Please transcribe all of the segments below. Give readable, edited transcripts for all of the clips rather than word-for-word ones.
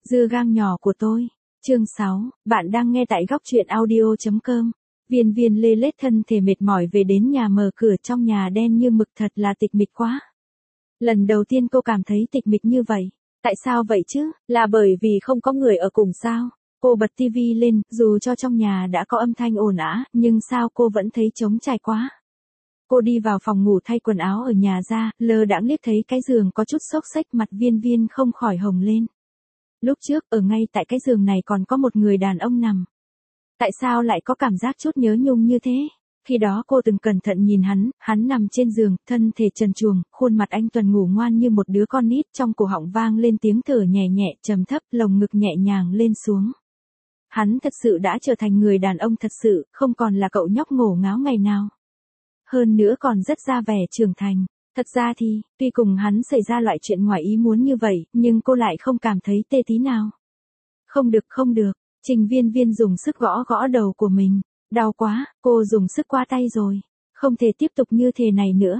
Dưa gang nhỏ của tôi. Chương 6, bạn đang nghe tại góc truyện audio.com. Viên Viên lê lết thân thể mệt mỏi về đến nhà, mở cửa trong nhà đen như mực, thật là tịch mịch quá. Lần đầu tiên cô cảm thấy tịch mịch như vậy. Tại sao vậy chứ? Là bởi vì không có người ở cùng sao? Cô bật tivi lên, dù cho trong nhà đã có âm thanh ồn ào, nhưng sao cô vẫn thấy trống trải quá. Cô đi vào phòng ngủ thay quần áo ở nhà ra, lơ đãng liếc thấy cái giường có chút xốc xếch, mặt Viên Viên không khỏi hồng lên. Lúc trước ở ngay tại cái giường này còn có một người đàn ông nằm. Tại sao lại có cảm giác chút nhớ nhung như thế? Khi đó cô từng cẩn thận nhìn hắn nằm trên giường, thân thể trần truồng, khuôn mặt anh tuấn ngủ ngoan như một đứa con nít, trong cổ họng vang lên tiếng thở nhẹ nhẹ, trầm thấp, lồng ngực nhẹ nhàng lên xuống. Hắn thật sự đã trở thành người đàn ông thật sự, không còn là cậu nhóc ngổ ngáo ngày nào. Hơn nữa còn rất ra vẻ trưởng thành. Thật ra thì, tuy cùng hắn xảy ra loại chuyện ngoài ý muốn như vậy, nhưng cô lại không cảm thấy tê tí nào. Không được, Trình Viên Viên dùng sức gõ gõ đầu của mình. Đau quá, cô dùng sức qua tay rồi. Không thể tiếp tục như thế này nữa.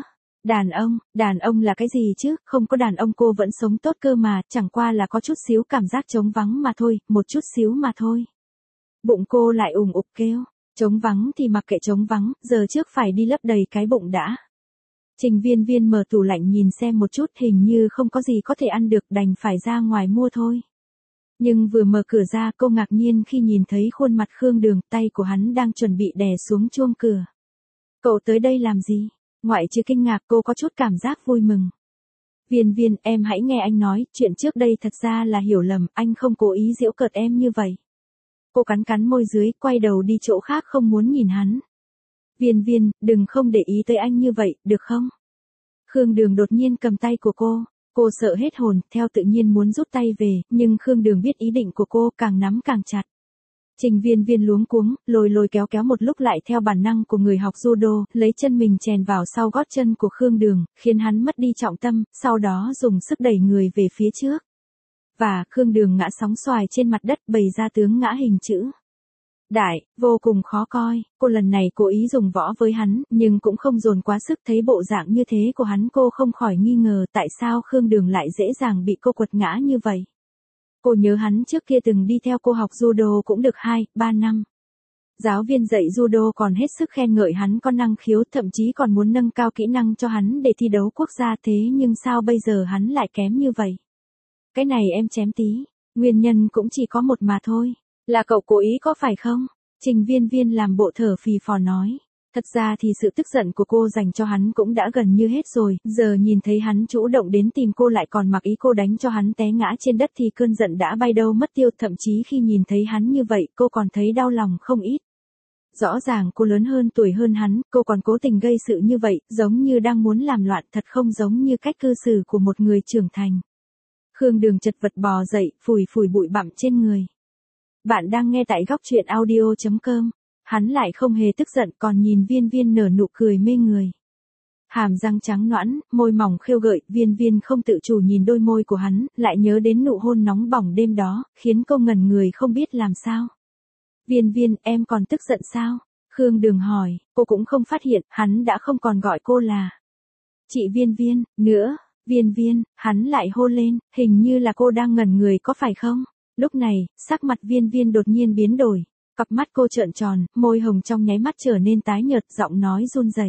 Đàn ông là cái gì chứ, không có đàn ông cô vẫn sống tốt cơ mà, chẳng qua là có chút xíu cảm giác trống vắng mà thôi, một chút xíu mà thôi. Bụng cô lại ủng ục kêu, trống vắng thì mặc kệ trống vắng, giờ trước phải đi lấp đầy cái bụng đã. Trình Viên Viên mở tủ lạnh nhìn xem một chút, hình như không có gì có thể ăn được, đành phải ra ngoài mua thôi. Nhưng vừa mở cửa ra, cô ngạc nhiên khi nhìn thấy khuôn mặt Khương Đường, tay của hắn đang chuẩn bị đè xuống chuông cửa. Cậu tới đây làm gì? Ngoại trừ kinh ngạc, cô có chút cảm giác vui mừng. Viên Viên, em hãy nghe anh nói, chuyện trước đây thật ra là hiểu lầm, anh không cố ý giễu cợt em như vậy. Cô cắn môi dưới, quay đầu đi chỗ khác không muốn nhìn hắn. Viên Viên, đừng không để ý tới anh như vậy, được không? Khương Đường đột nhiên cầm tay của cô sợ hết hồn, theo tự nhiên muốn rút tay về, nhưng Khương Đường biết ý định của cô, càng nắm càng chặt. Trình Viên Viên luống cuống, lôi kéo một lúc lại theo bản năng của người học judo, lấy chân mình chèn vào sau gót chân của Khương Đường, khiến hắn mất đi trọng tâm, sau đó dùng sức đẩy người về phía trước. Và Khương Đường ngã sóng xoài trên mặt đất, bày ra tướng ngã hình chữ đại, vô cùng khó coi. Cô lần này cố ý dùng võ với hắn, nhưng cũng không dồn quá sức, thấy bộ dạng như thế của hắn cô không khỏi nghi ngờ tại sao Khương Đường lại dễ dàng bị cô quật ngã như vậy. Cô nhớ hắn trước kia từng đi theo cô học judo cũng được 2-3 năm. Giáo viên dạy judo còn hết sức khen ngợi hắn có năng khiếu, thậm chí còn muốn nâng cao kỹ năng cho hắn để thi đấu quốc gia, thế nhưng sao bây giờ hắn lại kém như vậy? Cái này em chém tí, nguyên nhân cũng chỉ có một mà thôi. Là cậu cố ý có phải không? Trình Viên Viên làm bộ thở phì phò nói. Thật ra thì sự tức giận của cô dành cho hắn cũng đã gần như hết rồi, giờ nhìn thấy hắn chủ động đến tìm cô lại còn mặc ý cô đánh cho hắn té ngã trên đất thì cơn giận đã bay đâu mất tiêu, thậm chí khi nhìn thấy hắn như vậy cô còn thấy đau lòng không ít. Rõ ràng cô lớn hơn tuổi hơn hắn, cô còn cố tình gây sự như vậy, giống như đang muốn làm loạn, thật không giống như cách cư xử của một người trưởng thành. Khương Đường chật vật bò dậy, phủi bụi bặm trên người. Bạn đang nghe tại góc truyện audio.com. Hắn lại không hề tức giận, còn nhìn Viên Viên nở nụ cười mê người. Hàm răng trắng nõn, môi mỏng khêu gợi, Viên Viên không tự chủ nhìn đôi môi của hắn, lại nhớ đến nụ hôn nóng bỏng đêm đó, khiến cô ngẩn người không biết làm sao. Viên Viên, em còn tức giận sao? Khương Đường hỏi, cô cũng không phát hiện, hắn đã không còn gọi cô là chị Viên Viên, nữa. Viên Viên, hắn lại hôn lên, hình như là cô đang ngẩn người có phải không? Lúc này, sắc mặt Viên Viên đột nhiên biến đổi. Cặp mắt cô trợn tròn, môi hồng trong nháy mắt trở nên tái nhợt, giọng nói run rẩy.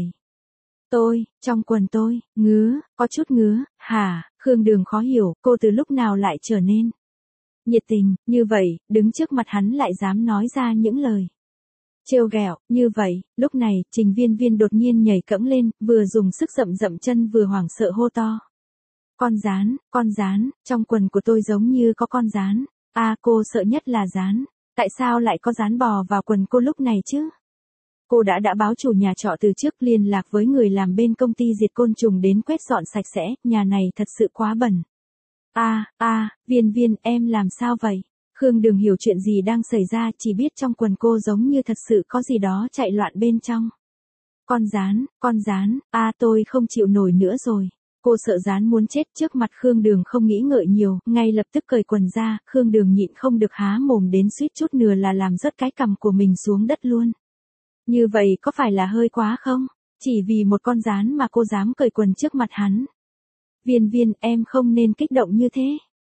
Trong quần tôi, có chút ngứa, hả? Khương Đường khó hiểu, cô từ lúc nào lại trở nên nhiệt tình, như vậy, đứng trước mặt hắn lại dám nói ra những lời trêu ghẹo, như vậy. Lúc này, Trình Viên Viên đột nhiên nhảy cẫng lên, vừa dùng sức dậm chân vừa hoảng sợ hô to. Con gián, trong quần của tôi giống như có con gián. Cô sợ nhất là gián. Tại sao lại có gián bò vào quần cô lúc này chứ? Cô đã báo chủ nhà trọ từ trước, liên lạc với người làm bên công ty diệt côn trùng đến quét dọn sạch sẽ, nhà này thật sự quá bẩn. Viên Viên, em làm sao vậy? Khương Đường hiểu chuyện gì đang xảy ra, chỉ biết trong quần cô giống như thật sự có gì đó chạy loạn bên trong. Con gián, tôi không chịu nổi nữa rồi. Cô sợ gián muốn chết, trước mặt Khương Đường không nghĩ ngợi nhiều, ngay lập tức cởi quần ra, Khương Đường nhịn không được há mồm đến suýt chút nữa là làm rớt cái cằm của mình xuống đất luôn. Như vậy có phải là hơi quá không? Chỉ vì một con gián mà cô dám cởi quần trước mặt hắn. Viên Viên, em không nên kích động như thế.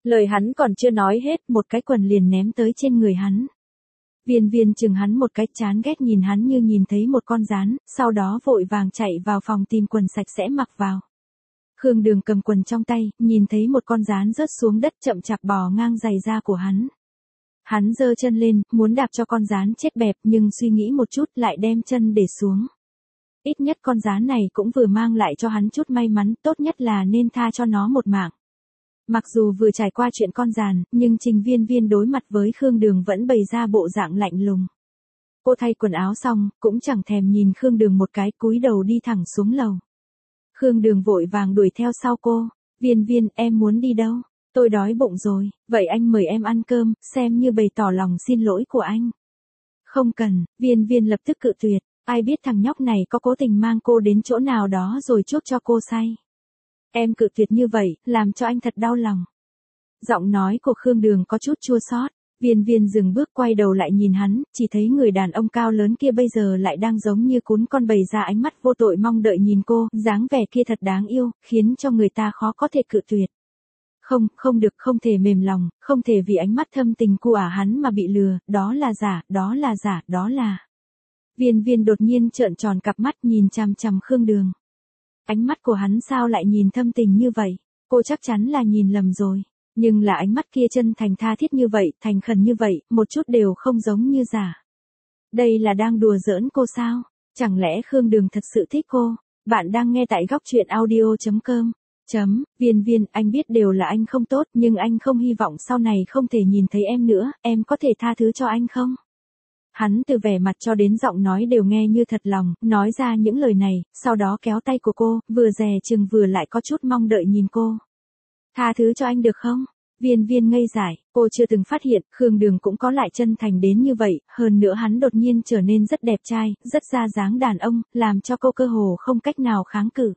Lời hắn còn chưa nói hết, một cái quần liền ném tới trên người hắn. Viên viên chừng hắn một cái, chán ghét nhìn hắn như nhìn thấy một con gián, sau đó vội vàng chạy vào phòng tìm quần sạch sẽ mặc vào. Khương Đường cầm quần trong tay, nhìn thấy một con gián rớt xuống đất chậm chạp bò ngang giày da của hắn. Hắn giơ chân lên, muốn đạp cho con gián chết bẹp, nhưng suy nghĩ một chút lại đem chân để xuống. Ít nhất con gián này cũng vừa mang lại cho hắn chút may mắn, tốt nhất là nên tha cho nó một mạng. Mặc dù vừa trải qua chuyện con giàn, nhưng Trình Viên Viên đối mặt với Khương Đường vẫn bày ra bộ dạng lạnh lùng. Cô thay quần áo xong, cũng chẳng thèm nhìn Khương Đường một cái, cúi đầu đi thẳng xuống lầu. Khương Đường vội vàng đuổi theo sau cô. Viên Viên, em muốn đi đâu? Tôi đói bụng rồi, vậy anh mời em ăn cơm, xem như bày tỏ lòng xin lỗi của anh. Không cần, Viên Viên lập tức cự tuyệt, ai biết thằng nhóc này có cố tình mang cô đến chỗ nào đó rồi chuốc cho cô say. Em cự tuyệt như vậy, làm cho anh thật đau lòng. Giọng nói của Khương Đường có chút chua xót. Viên Viên dừng bước quay đầu lại nhìn hắn, chỉ thấy người đàn ông cao lớn kia bây giờ lại đang giống như cún con bày ra ánh mắt vô tội mong đợi nhìn cô, dáng vẻ kia thật đáng yêu, khiến cho người ta khó có thể cự tuyệt. Không, không được, không thể mềm lòng, không thể vì ánh mắt thâm tình của hắn mà bị lừa, đó là giả, đó là giả, đó là... Viên Viên đột nhiên trợn tròn cặp mắt nhìn chằm chằm Khương Đường. Ánh mắt của hắn sao lại nhìn thâm tình như vậy? Cô chắc chắn là nhìn lầm rồi. Nhưng là ánh mắt kia chân thành tha thiết như vậy, thành khẩn như vậy, một chút đều không giống như giả. Đây là đang đùa giỡn cô sao? Chẳng lẽ Khương Đường thật sự thích cô? Bạn đang nghe tại góc truyện audio.com. Viên Viên, anh biết đều là anh không tốt, nhưng anh không hy vọng sau này không thể nhìn thấy em nữa, em có thể tha thứ cho anh không? Hắn từ vẻ mặt cho đến giọng nói đều nghe như thật lòng, nói ra những lời này, sau đó kéo tay của cô, vừa dè chừng vừa lại có chút mong đợi nhìn cô. Tha thứ cho anh được không? Viên Viên ngây dại, cô chưa từng phát hiện, Khương Đường cũng có lại chân thành đến như vậy, hơn nữa hắn đột nhiên trở nên rất đẹp trai, rất ra dáng đàn ông, làm cho cô cơ hồ không cách nào kháng cự.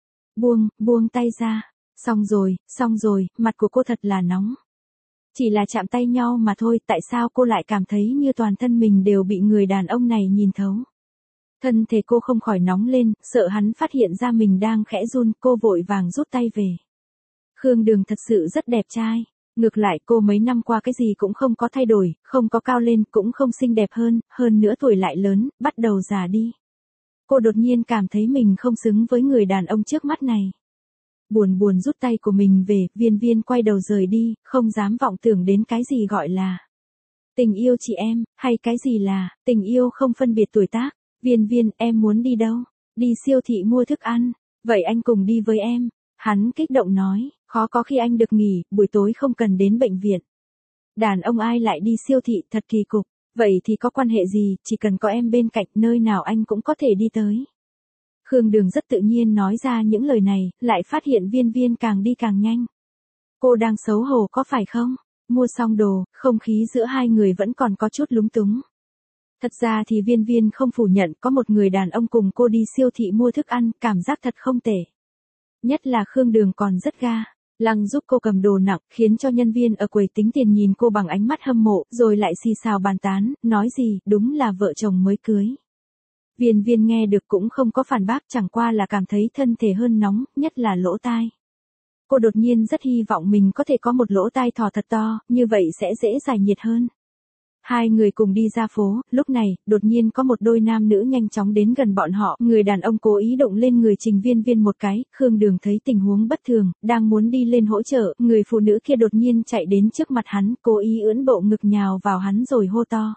Buông tay ra. Xong rồi, mặt của cô thật là nóng. Chỉ là chạm tay nhau mà thôi, tại sao cô lại cảm thấy như toàn thân mình đều bị người đàn ông này nhìn thấu? Thân thể cô không khỏi nóng lên, sợ hắn phát hiện ra mình đang khẽ run, cô vội vàng rút tay về. Khương Đường thật sự rất đẹp trai. Ngược lại cô mấy năm qua cái gì cũng không có thay đổi, không có cao lên, cũng không xinh đẹp hơn nữa tuổi lại lớn, bắt đầu già đi. Cô đột nhiên cảm thấy mình không xứng với người đàn ông trước mắt này. Buồn rút tay của mình về, Viên Viên quay đầu rời đi, không dám vọng tưởng đến cái gì gọi là tình yêu chị em, hay cái gì là tình yêu không phân biệt tuổi tác. Viên Viên, em muốn đi đâu? Đi siêu thị mua thức ăn. Vậy anh cùng đi với em. Hắn kích động nói, khó có khi anh được nghỉ, buổi tối không cần đến bệnh viện. Đàn ông ai lại đi siêu thị, thật kỳ cục. Vậy thì có quan hệ gì, chỉ cần có em bên cạnh, nơi nào anh cũng có thể đi tới. Khương Đường rất tự nhiên nói ra những lời này, lại phát hiện Viên Viên càng đi càng nhanh. Cô đang xấu hổ có phải không? Mua xong đồ, không khí giữa hai người vẫn còn có chút lúng túng. Thật ra thì Viên Viên không phủ nhận có một người đàn ông cùng cô đi siêu thị mua thức ăn, cảm giác thật không tệ. Nhất là Khương Đường còn rất ga. Lăng giúp cô cầm đồ nặng, khiến cho nhân viên ở quầy tính tiền nhìn cô bằng ánh mắt hâm mộ, rồi lại xì xào bàn tán, nói gì, đúng là vợ chồng mới cưới. Viên Viên nghe được cũng không có phản bác, chẳng qua là cảm thấy thân thể hơn nóng, nhất là lỗ tai. Cô đột nhiên rất hy vọng mình có thể có một lỗ tai thỏ thật to, như vậy sẽ dễ giải nhiệt hơn. Hai người cùng đi ra phố, lúc này, đột nhiên có một đôi nam nữ nhanh chóng đến gần bọn họ, người đàn ông cố ý đụng lên người Trình Viên Viên một cái, Khương Đường thấy tình huống bất thường, đang muốn đi lên hỗ trợ, người phụ nữ kia đột nhiên chạy đến trước mặt hắn, cố ý ưỡn bộ ngực nhào vào hắn rồi hô to.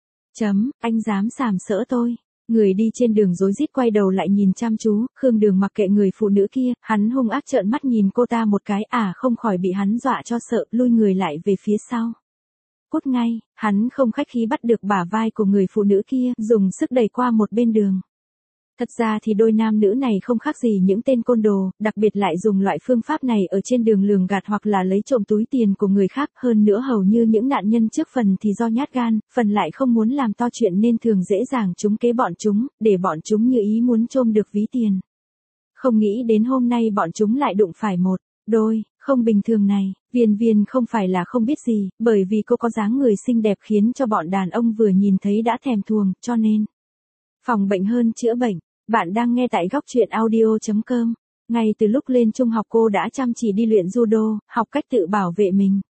Anh dám sàm sỡ tôi. Người đi trên đường rối rít quay đầu lại nhìn chăm chú, Khương Đường mặc kệ người phụ nữ kia, hắn hung ác trợn mắt nhìn cô ta một cái, không khỏi bị hắn dọa cho sợ, lui người lại về phía sau. Cút ngay, hắn không khách khí bắt được bả vai của người phụ nữ kia, dùng sức đẩy qua một bên đường. Thật ra thì đôi nam nữ này không khác gì những tên côn đồ, đặc biệt lại dùng loại phương pháp này ở trên đường lường gạt hoặc là lấy trộm túi tiền của người khác, hơn nữa hầu như những nạn nhân trước phần thì do nhát gan, phần lại không muốn làm to chuyện nên thường dễ dàng trúng kế bọn chúng, để bọn chúng như ý muốn trộm được ví tiền. Không nghĩ đến hôm nay bọn chúng lại đụng phải một đôi không bình thường này. Viên Viên không phải là không biết gì, bởi vì cô có dáng người xinh đẹp khiến cho bọn đàn ông vừa nhìn thấy đã thèm thuồng, cho nên phòng bệnh hơn chữa bệnh. Bạn đang nghe tại góc truyện audio.com. Ngay từ lúc lên trung học cô đã chăm chỉ đi luyện judo, học cách tự bảo vệ mình.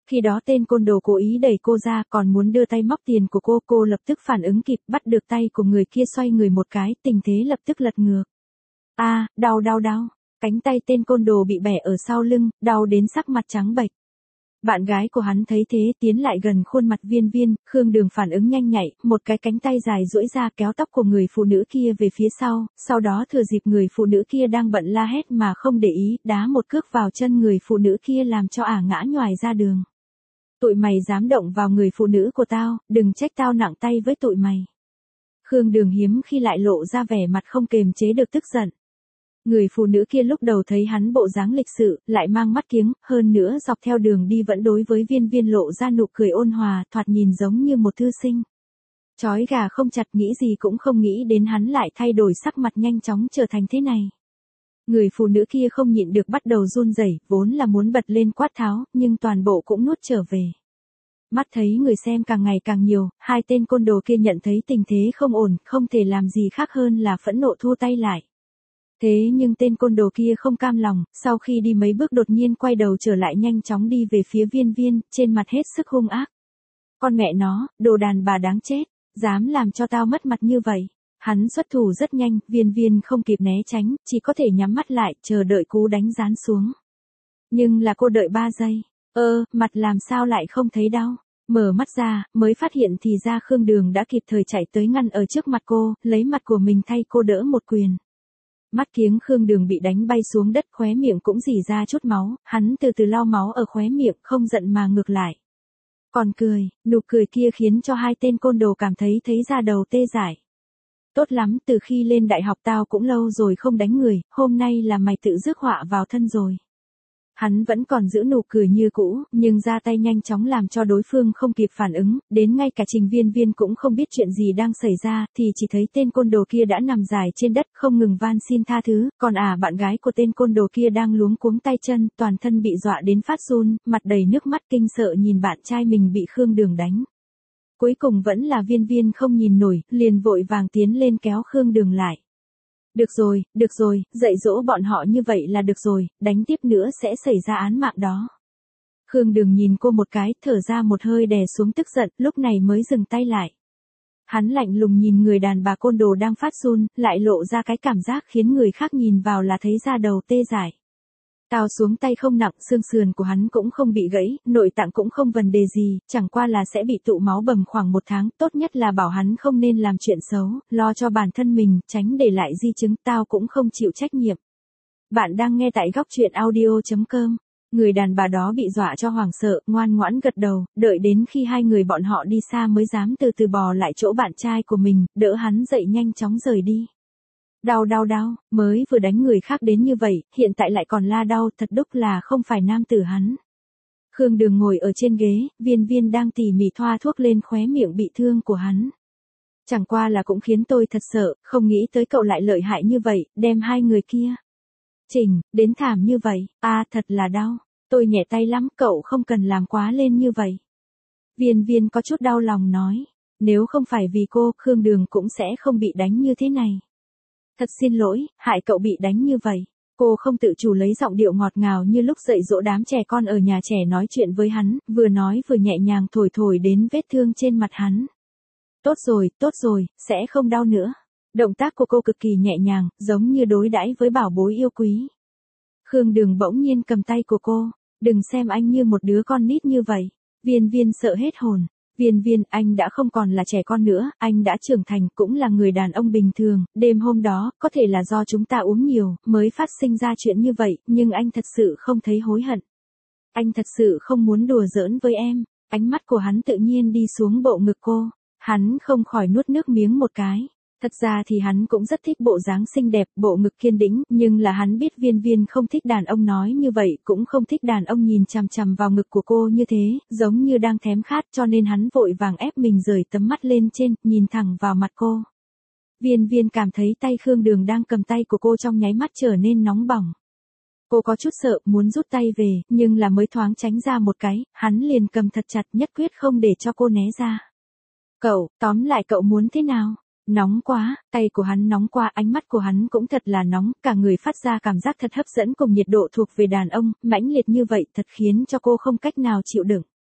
Khi đó tên côn đồ cố ý đẩy cô ra, còn muốn đưa tay móc tiền của cô lập tức phản ứng kịp, bắt được tay của người kia, xoay người một cái, tình thế lập tức lật ngược. Đau. Cánh tay tên côn đồ bị bẻ ở sau lưng, đau đến sắc mặt trắng bệch. Bạn gái của hắn thấy thế, tiến lại gần khuôn mặt Viên Viên, Khương Đường phản ứng nhanh nhạy, một cái cánh tay dài duỗi ra kéo tóc của người phụ nữ kia về phía sau đó thừa dịp người phụ nữ kia đang bận la hét mà không để ý, đá một cước vào chân người phụ nữ kia làm cho ả ngã nhoài ra đường. Tụi mày dám động vào người phụ nữ của tao, đừng trách tao nặng tay với tụi mày. Khương Đường hiếm khi lại lộ ra vẻ mặt không kềm chế được tức giận. Người phụ nữ kia lúc đầu thấy hắn bộ dáng lịch sự, lại mang mắt kiếng, hơn nữa dọc theo đường đi vẫn đối với Viên Viên lộ ra nụ cười ôn hòa, thoạt nhìn giống như một thư sinh. Chói gà không chặt, nghĩ gì cũng không nghĩ đến hắn lại thay đổi sắc mặt nhanh chóng trở thành thế này. Người phụ nữ kia không nhịn được bắt đầu run rẩy, vốn là muốn bật lên quát tháo, nhưng toàn bộ cũng nuốt trở về. Mắt thấy người xem càng ngày càng nhiều, hai tên côn đồ kia nhận thấy tình thế không ổn, không thể làm gì khác hơn là phẫn nộ thua tay lại. Thế nhưng tên côn đồ kia không cam lòng, sau khi đi mấy bước đột nhiên quay đầu trở lại, nhanh chóng đi về phía Viên Viên, trên mặt hết sức hung ác. Con mẹ nó, đồ đàn bà đáng chết, dám làm cho tao mất mặt như vậy. Hắn xuất thủ rất nhanh, Viên Viên không kịp né tránh, chỉ có thể nhắm mắt lại, chờ đợi cú đánh giáng xuống. Nhưng là cô đợi 3 giây, mặt làm sao lại không thấy đau. Mở mắt ra, mới phát hiện thì ra Khương Đường đã kịp thời chạy tới ngăn ở trước mặt cô, lấy mặt của mình thay cô đỡ một quyền. Mắt kiếng Khương Đường bị đánh bay xuống đất, khóe miệng cũng rỉ ra chút máu, hắn từ từ lau máu ở khóe miệng, không giận mà ngược lại. Còn cười, nụ cười kia khiến cho hai tên côn đồ cảm thấy da đầu tê dại. Tốt lắm, từ khi lên đại học tao cũng lâu rồi không đánh người, hôm nay là mày tự rước họa vào thân rồi. Hắn vẫn còn giữ nụ cười như cũ, nhưng ra tay nhanh chóng làm cho đối phương không kịp phản ứng, đến ngay cả Trình Viên Viên cũng không biết chuyện gì đang xảy ra, thì chỉ thấy tên côn đồ kia đã nằm dài trên đất không ngừng van xin tha thứ, còn bạn gái của tên côn đồ kia đang luống cuống tay chân, toàn thân bị dọa đến phát run, mặt đầy nước mắt kinh sợ nhìn bạn trai mình bị Khương Đường đánh. Cuối cùng vẫn là Viên Viên không nhìn nổi, liền vội vàng tiến lên kéo Khương Đường lại. Được rồi, dạy dỗ bọn họ như vậy là được rồi, đánh tiếp nữa sẽ xảy ra án mạng đó. Khương Đường nhìn cô một cái, thở ra một hơi đè xuống tức giận, lúc này mới dừng tay lại. Hắn lạnh lùng nhìn người đàn bà côn đồ đang phát run, lại lộ ra cái cảm giác khiến người khác nhìn vào là thấy da đầu tê dại. Tao xuống tay không nặng, xương sườn của hắn cũng không bị gãy, nội tạng cũng không vấn đề gì, chẳng qua là sẽ bị tụ máu bầm khoảng 1 tháng, tốt nhất là bảo hắn không nên làm chuyện xấu, lo cho bản thân mình, tránh để lại di chứng, tao cũng không chịu trách nhiệm. Bạn đang nghe tại góc truyện audio.com. Người đàn bà đó bị dọa cho hoảng sợ, ngoan ngoãn gật đầu, đợi đến khi hai người bọn họ đi xa mới dám từ từ bò lại chỗ bạn trai của mình, đỡ hắn dậy nhanh chóng rời đi. Đau, mới vừa đánh người khác đến như vậy, hiện tại lại còn la đau, thật đúc là không phải nam tử hắn. Khương Đường ngồi ở trên ghế, Viên Viên đang tỉ mỉ thoa thuốc lên khóe miệng bị thương của hắn. Chẳng qua là cũng khiến tôi thật sợ, không nghĩ tới cậu lại lợi hại như vậy, đem hai người kia. Trình, đến thảm như vậy, thật là đau, tôi nhẹ tay lắm, cậu không cần làm quá lên như vậy. Viên Viên có chút đau lòng nói, nếu không phải vì cô, Khương Đường cũng sẽ không bị đánh như thế này. Thật xin lỗi, hại cậu bị đánh như vậy. Cô không tự chủ lấy giọng điệu ngọt ngào như lúc dạy dỗ đám trẻ con ở nhà trẻ nói chuyện với hắn, vừa nói vừa nhẹ nhàng thổi đến vết thương trên mặt hắn. Tốt rồi, sẽ không đau nữa. Động tác của cô cực kỳ nhẹ nhàng, giống như đối đãi với bảo bối yêu quý. Khương Đường bỗng nhiên cầm tay của cô, đừng xem anh như một đứa con nít như vậy. Viên Viên sợ hết hồn. Viên, anh đã không còn là trẻ con nữa, anh đã trưởng thành, cũng là người đàn ông bình thường, đêm hôm đó, có thể là do chúng ta uống nhiều, mới phát sinh ra chuyện như vậy, nhưng anh thật sự không thấy hối hận. Anh thật sự không muốn đùa giỡn với em. Ánh mắt của hắn tự nhiên đi xuống bộ ngực cô, hắn không khỏi nuốt nước miếng một cái. Thật ra thì hắn cũng rất thích bộ dáng xinh đẹp, bộ ngực kiên định, nhưng là hắn biết Viên không thích đàn ông nói như vậy, cũng không thích đàn ông nhìn chằm chằm vào ngực của cô như thế, giống như đang thèm khát, cho nên hắn vội vàng ép mình rời tấm mắt lên trên, nhìn thẳng vào mặt cô. Viên cảm thấy tay Khương Đường đang cầm tay của cô trong nháy mắt trở nên nóng bỏng. Cô có chút sợ, muốn rút tay về, nhưng là mới thoáng tránh ra một cái, hắn liền cầm thật chặt, nhất quyết không để cho cô né ra. Tóm lại cậu muốn thế nào? Nóng quá, tay của hắn nóng quá, ánh mắt của hắn cũng thật là nóng, cả người phát ra cảm giác thật hấp dẫn cùng nhiệt độ thuộc về đàn ông, mãnh liệt như vậy thật khiến cho cô không cách nào chịu đựng.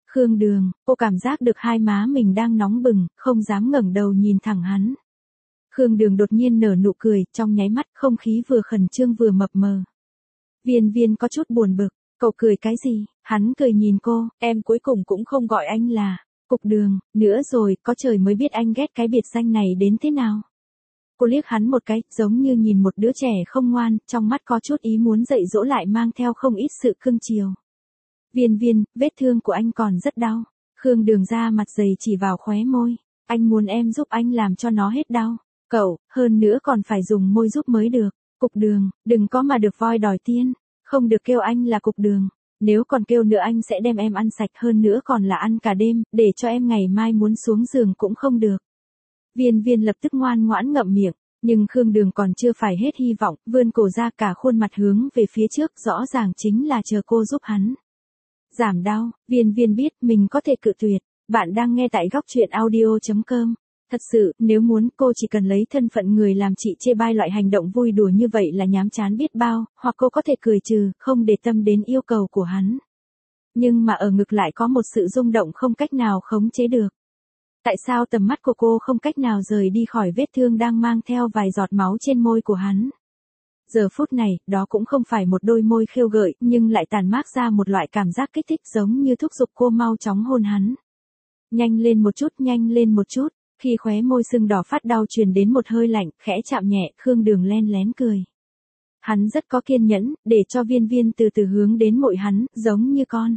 Khương Đường, cô cảm giác được hai má mình đang nóng bừng, không dám ngẩng đầu nhìn thẳng hắn. Khương Đường đột nhiên nở nụ cười, trong nháy mắt không khí vừa khẩn trương vừa mập mờ. Viên Viên có chút buồn bực, cậu cười cái gì? Hắn cười nhìn cô, em cuối cùng cũng không gọi anh là Cục Đường, nữa rồi, có trời mới biết anh ghét cái biệt danh này đến thế nào. Cô liếc hắn một cái, giống như nhìn một đứa trẻ không ngoan, trong mắt có chút ý muốn dạy dỗ lại mang theo không ít sự cưng chiều. Viên Viên, vết thương của anh còn rất đau. Khương Đường ra mặt dày chỉ vào khóe môi. Anh muốn em giúp anh làm cho nó hết đau. Cậu, hơn nữa còn phải dùng môi giúp mới được. Cục Đường, đừng có mà được voi đòi tiên. Không được kêu anh là Cục Đường. Nếu còn kêu nữa anh sẽ đem em ăn sạch, hơn nữa còn là ăn cả đêm, để cho em ngày mai muốn xuống giường cũng không được. Viên Viên lập tức ngoan ngoãn ngậm miệng. Nhưng Khương Đường còn chưa phải hết hy vọng, vươn cổ ra cả khuôn mặt hướng về phía trước, rõ ràng chính là chờ cô giúp hắn. Giảm đau, Viên Viên biết mình có thể cự tuyệt. Bạn đang nghe tại góc truyện audio.com. Thật sự, nếu muốn cô chỉ cần lấy thân phận người làm chị chê bai loại hành động vui đùa như vậy là nhám chán biết bao, hoặc cô có thể cười trừ, không để tâm đến yêu cầu của hắn. Nhưng mà ở ngực lại có một sự rung động không cách nào khống chế được. Tại sao tầm mắt của cô không cách nào rời đi khỏi vết thương đang mang theo vài giọt máu trên môi của hắn? Giờ phút này, đó cũng không phải một đôi môi khêu gợi, nhưng lại tàn mát ra một loại cảm giác kích thích giống như thúc giục cô mau chóng hôn hắn. Nhanh lên một chút, nhanh lên một chút. Khi khóe môi sưng đỏ phát đau truyền đến một hơi lạnh, khẽ chạm nhẹ, Khương Đường len lén cười. Hắn rất có kiên nhẫn, để cho Viên Viên từ từ hướng đến môi hắn, giống như con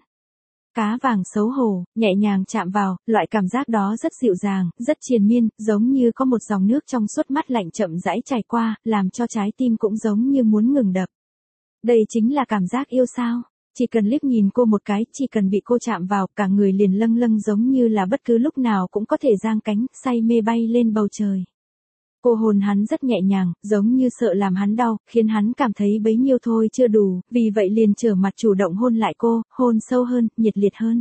cá vàng xấu hổ, nhẹ nhàng chạm vào, loại cảm giác đó rất dịu dàng, rất triền miên, giống như có một dòng nước trong suốt mát lạnh chậm rãi chảy qua, làm cho trái tim cũng giống như muốn ngừng đập. Đây chính là cảm giác yêu sao? Chỉ cần liếc nhìn cô một cái, chỉ cần bị cô chạm vào, cả người liền lâng lâng giống như là bất cứ lúc nào cũng có thể giang cánh, say mê bay lên bầu trời. Cô hôn hắn rất nhẹ nhàng, giống như sợ làm hắn đau, khiến hắn cảm thấy bấy nhiêu thôi chưa đủ, vì vậy liền trở mặt chủ động hôn lại cô, hôn sâu hơn, nhiệt liệt hơn.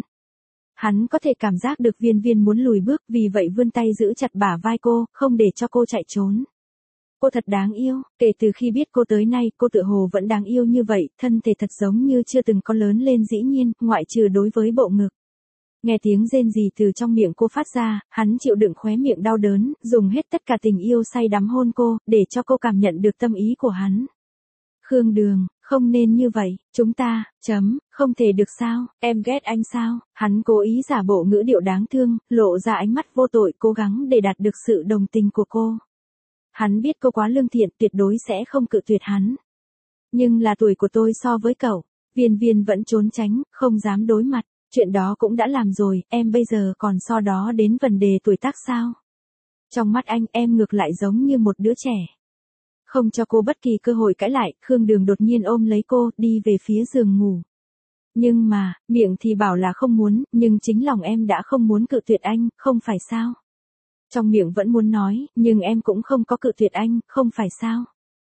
Hắn có thể cảm giác được Viên Viên muốn lùi bước, vì vậy vươn tay giữ chặt bả vai cô, không để cho cô chạy trốn. Cô thật đáng yêu, kể từ khi biết cô tới nay, cô tựa hồ vẫn đáng yêu như vậy, thân thể thật giống như chưa từng có lớn lên dĩ nhiên, ngoại trừ đối với bộ ngực. Nghe tiếng rên rỉ từ trong miệng cô phát ra, hắn chịu đựng khóe miệng đau đớn, dùng hết tất cả tình yêu say đắm hôn cô, để cho cô cảm nhận được tâm ý của hắn. Khương Đường, không nên như vậy, chúng ta, không thể được sao, em ghét anh sao, hắn cố ý giả bộ ngữ điệu đáng thương, lộ ra ánh mắt vô tội cố gắng để đạt được sự đồng tình của cô. Hắn biết cô quá lương thiện, tuyệt đối sẽ không cự tuyệt hắn. Nhưng là tuổi của tôi so với cậu, Viên Viên vẫn trốn tránh, không dám đối mặt. Chuyện đó cũng đã làm rồi, em bây giờ còn so đó đến vấn đề tuổi tác sao? Trong mắt anh, em ngược lại giống như một đứa trẻ. Không cho cô bất kỳ cơ hội cãi lại, Khương Đường đột nhiên ôm lấy cô, đi về phía giường ngủ. Nhưng mà, miệng thì bảo là không muốn, nhưng chính lòng em đã không muốn cự tuyệt anh, không phải sao? Trong miệng vẫn muốn nói, nhưng em cũng không có cự tuyệt anh, không phải sao?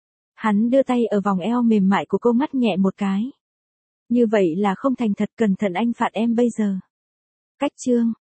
Hắn đưa tay ở vòng eo mềm mại của cô ngắt nhẹ một cái. Như vậy là không thành thật, cẩn thận anh phạt em bây giờ. Cách chương